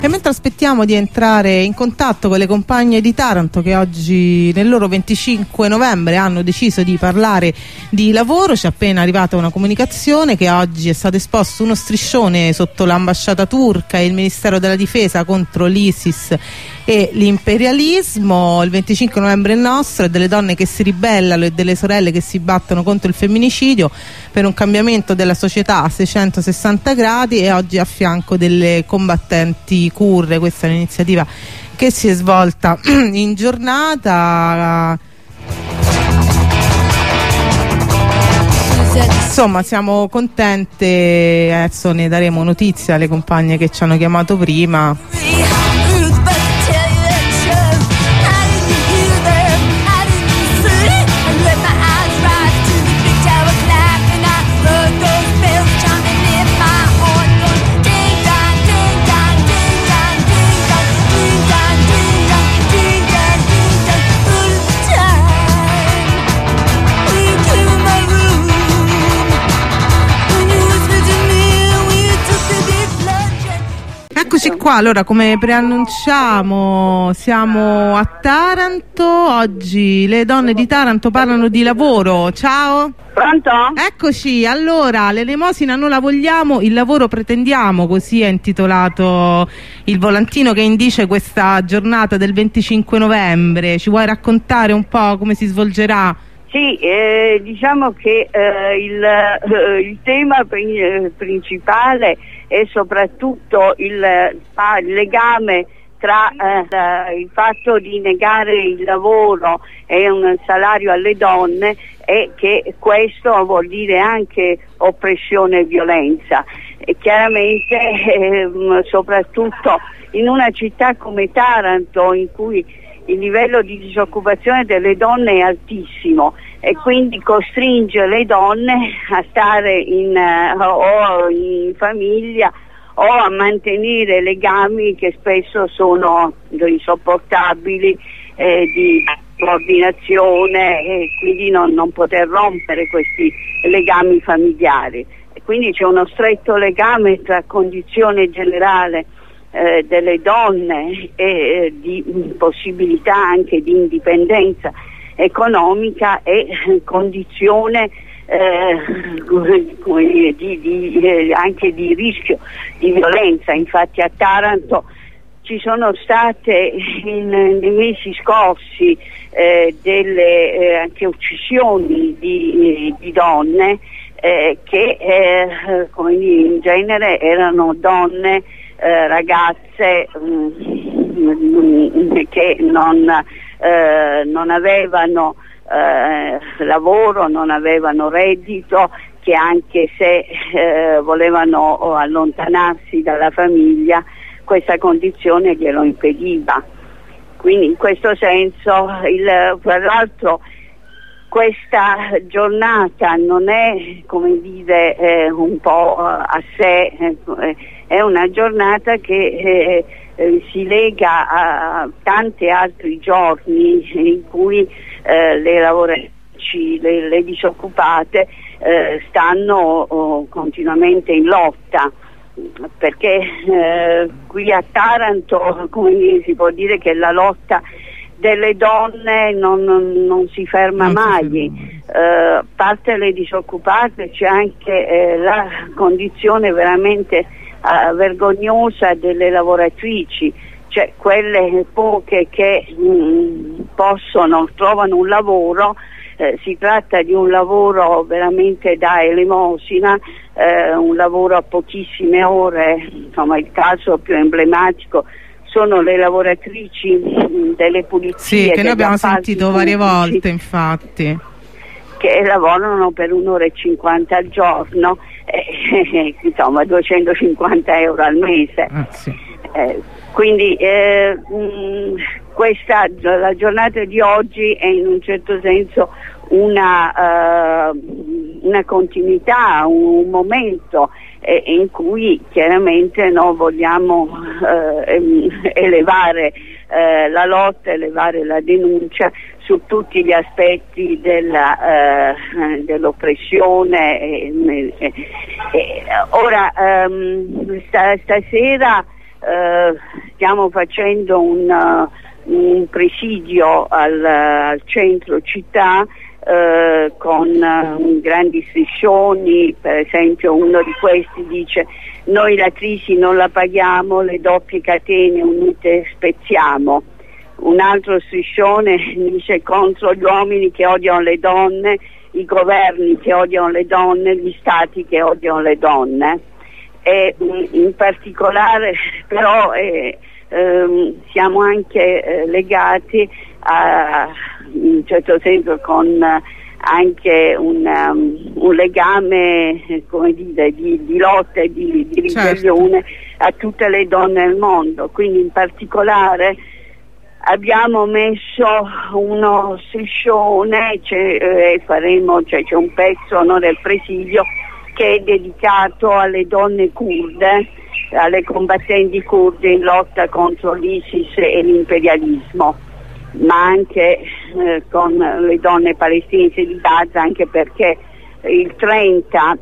E mentre aspettiamo di entrare in contatto con le compagne di Taranto che oggi nel loro 25 novembre hanno deciso di parlare di lavoro, ci è appena arrivata una comunicazione che oggi è stato esposto uno striscione sotto l'ambasciata turca e il Ministero della Difesa contro l'ISIS e l'imperialismo. Il 25 novembre è nostro, è delle donne che si ribellano e delle sorelle che si battono contro il femminicidio per un cambiamento della società a 660 gradi, e oggi a fianco delle combattenti curde. Questa è un'iniziativa che si è svolta in giornata. Insomma, siamo contente, adesso ne daremo notizia alle compagne che ci hanno chiamato prima. Eccoci qua, allora come preannunciamo siamo a Taranto, oggi le donne di Taranto parlano di lavoro. Ciao! Pronto? Eccoci, allora l'elemosina non la vogliamo, il lavoro pretendiamo, così è intitolato il volantino che indice questa giornata del 25 novembre. Ci vuoi raccontare un po' come si svolgerà? Sì, diciamo che il tema principale è soprattutto il legame tra il fatto di negare il lavoro e un salario alle donne, e che questo vuol dire anche oppressione e violenza. E chiaramente soprattutto in una città come Taranto, in cui il livello di disoccupazione delle donne è altissimo e quindi costringe le donne a stare o in famiglia o a mantenere legami che spesso sono insopportabili, di coordinazione, e quindi non poter rompere questi legami familiari. E quindi c'è uno stretto legame tra condizione generale delle donne e di possibilità anche di indipendenza economica e condizione anche di rischio di violenza. Infatti a Taranto ci sono state nei mesi scorsi delle anche uccisioni di donne che come dire, in genere erano donne, ragazze che non avevano lavoro, non avevano reddito, che anche se volevano allontanarsi dalla famiglia, questa condizione glielo impediva. Quindi in questo senso, tra l'altro, questa giornata non è, come dire, un po' a sé, è una giornata che si lega a tanti altri giorni in cui le lavoratrici, le disoccupate stanno continuamente in lotta, perché qui a Taranto, come si può dire che la lotta delle donne non si ferma mai. A parte le disoccupate, c'è anche la condizione veramente vergognosa delle lavoratrici, cioè quelle poche che trovano un lavoro. Si tratta di un lavoro veramente da elemosina, un lavoro a pochissime ore. Insomma, il caso più emblematico sono le lavoratrici delle pulizie. Sì, che noi abbiamo sentito varie volte, infatti, che lavorano per 1 ora e 50 al giorno, insomma 250 euro al mese. Sì. Quindi la giornata di oggi è in un certo senso una continuità, un momento in cui chiaramente noi vogliamo elevare la lotta, elevare la denuncia su tutti gli aspetti dell'oppressione. Ora, stasera stiamo facendo un presidio al centro città con grandi striscioni. Per esempio uno di questi dice: noi la crisi non la paghiamo, le doppie catene unite spezziamo. Un altro striscione dice: contro gli uomini che odiano le donne, i governi che odiano le donne, gli stati che odiano le donne. E in particolare però siamo anche legati in un certo senso con anche un legame, come dire, di lotta e di ribellione a tutte le donne del mondo. Quindi in particolare abbiamo messo uno striscione, c'è un pezzo del presidio che è dedicato alle donne kurde, alle combattenti kurde in lotta contro l'ISIS e l'imperialismo, ma anche con le donne palestinesi di Gaza, anche perché il 30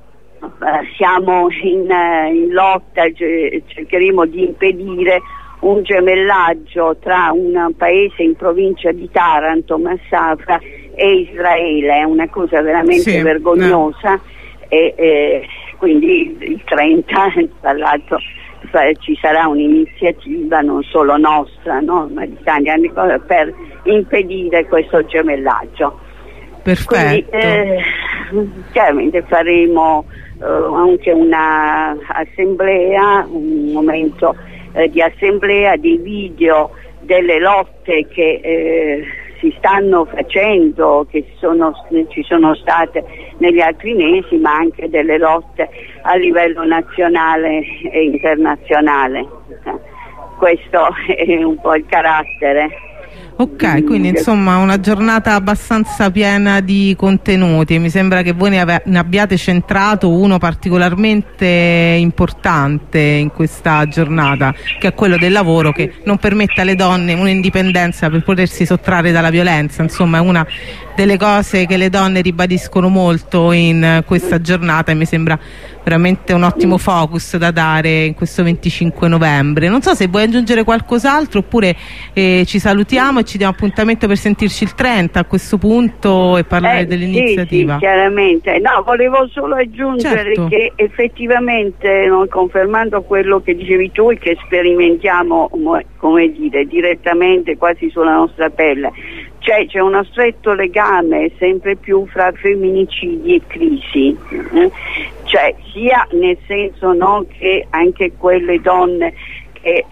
siamo in lotta, cercheremo di impedire un gemellaggio tra un paese in provincia di Taranto, Massafra, e Israele. È una cosa veramente vergognosa. E quindi il 30 tra l'altro ci sarà un'iniziativa non solo nostra, no, ma di tanti anni per impedire questo gemellaggio. Perfetto. Quindi chiaramente faremo anche una assemblea, un momento di assemblea, dei video delle lotte che si stanno facendo, che ci sono state negli altri mesi, ma anche delle lotte a livello nazionale e internazionale. Questo è un po' il carattere. Ok, quindi insomma una giornata abbastanza piena di contenuti. Mi sembra che voi ne abbiate centrato uno particolarmente importante in questa giornata, che è quello del lavoro, che non permette alle donne un'indipendenza per potersi sottrarre dalla violenza. Insomma è una delle cose che le donne ribadiscono molto in questa giornata e mi sembra veramente un ottimo focus da dare in questo 25 novembre. Non so se vuoi aggiungere qualcos'altro oppure ci salutiamo e ci diamo appuntamento per sentirci il 30 a questo punto e parlare dell'iniziativa. Sì, chiaramente. No, volevo solo aggiungere che effettivamente, confermando quello che dicevi tu e che sperimentiamo, come dire, direttamente quasi sulla nostra pelle, c'è uno stretto legame sempre più fra femminicidi e crisi, cioè sia nel senso che anche quelle donne che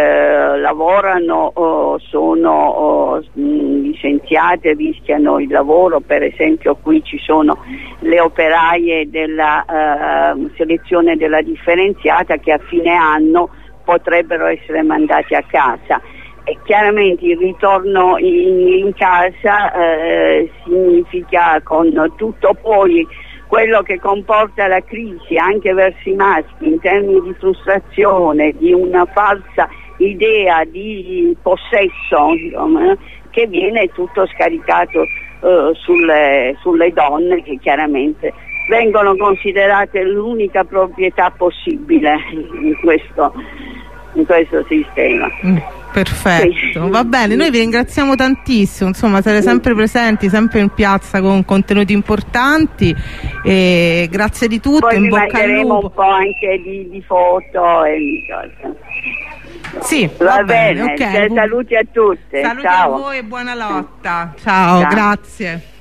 lavorano o sono licenziate, rischiano il lavoro. Per esempio qui ci sono le operaie della selezione della differenziata che a fine anno potrebbero essere mandate a casa. E chiaramente il ritorno in casa significa, con tutto poi quello che comporta la crisi anche verso i maschi in termini di frustrazione, di una falsa idea di possesso, insomma, che viene tutto scaricato sulle donne, che chiaramente vengono considerate l'unica proprietà possibile in questo sistema. Perfetto, va bene, noi vi ringraziamo tantissimo, insomma sarete sempre presenti, sempre in piazza con contenuti importanti e grazie di tutto. Poi in vi bocca al lupo. un po' anche di foto e sì, va bene, okay. Saluti a tutte. Saluti ciao. a voi e buona lotta. Ciao. Grazie.